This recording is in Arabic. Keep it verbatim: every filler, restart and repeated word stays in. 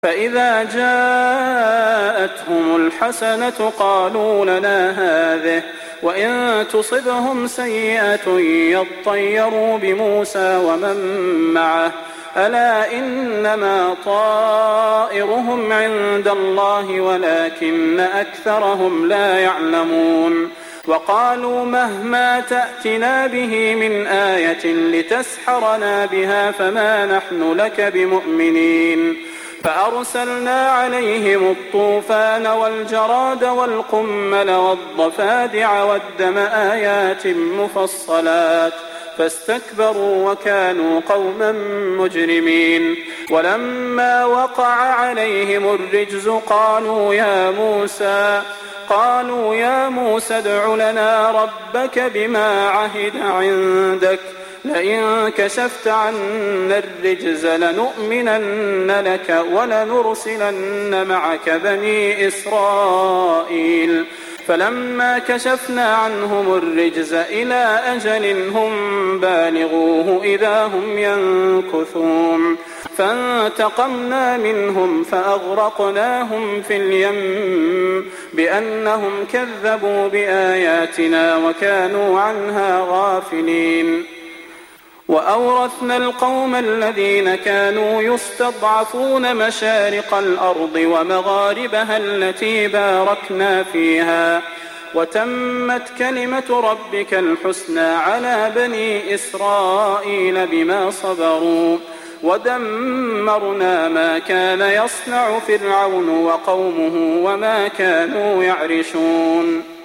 فإذا جاءتهم الحسنة قالوا لنا هذه، وإن تصبهم سيئة يطيروا بموسى ومن معه، ألا إنما طائرهم عند الله ولكن أكثرهم لا يعلمون. وقالوا مهما تأتنا به من آية لتسحرنا بها فما نحن لك بمؤمنين. فأرسلنا عليهم الطوفان والجراد والقمل والضفادع والدم آيات مفصلات فاستكبروا وكانوا قوما مجرمين. ولما وقع عليهم الرجز قالوا يا موسى قالوا يا موسى ادع لنا ربك بما عهد عندك لئن كشفت عنا الرجز لنؤمنن لك ولنرسلن معك بني إسرائيل. فلما كشفنا عنهم الرجز إلى أجل هم بالغوه إذا هم ينكثون. فانتقمنا منهم فأغرقناهم في اليم بأنهم كذبوا بآياتنا وكانوا عنها غافلين. وأورثنا القوم الذين كانوا يستضعفون مشارق الأرض ومغاربها التي باركنا فيها، وتمت كلمة ربك الحسنى على بني إسرائيل بما صبروا، ودمرنا ما كان يصنع فرعون وقومه وما كانوا يعرشون.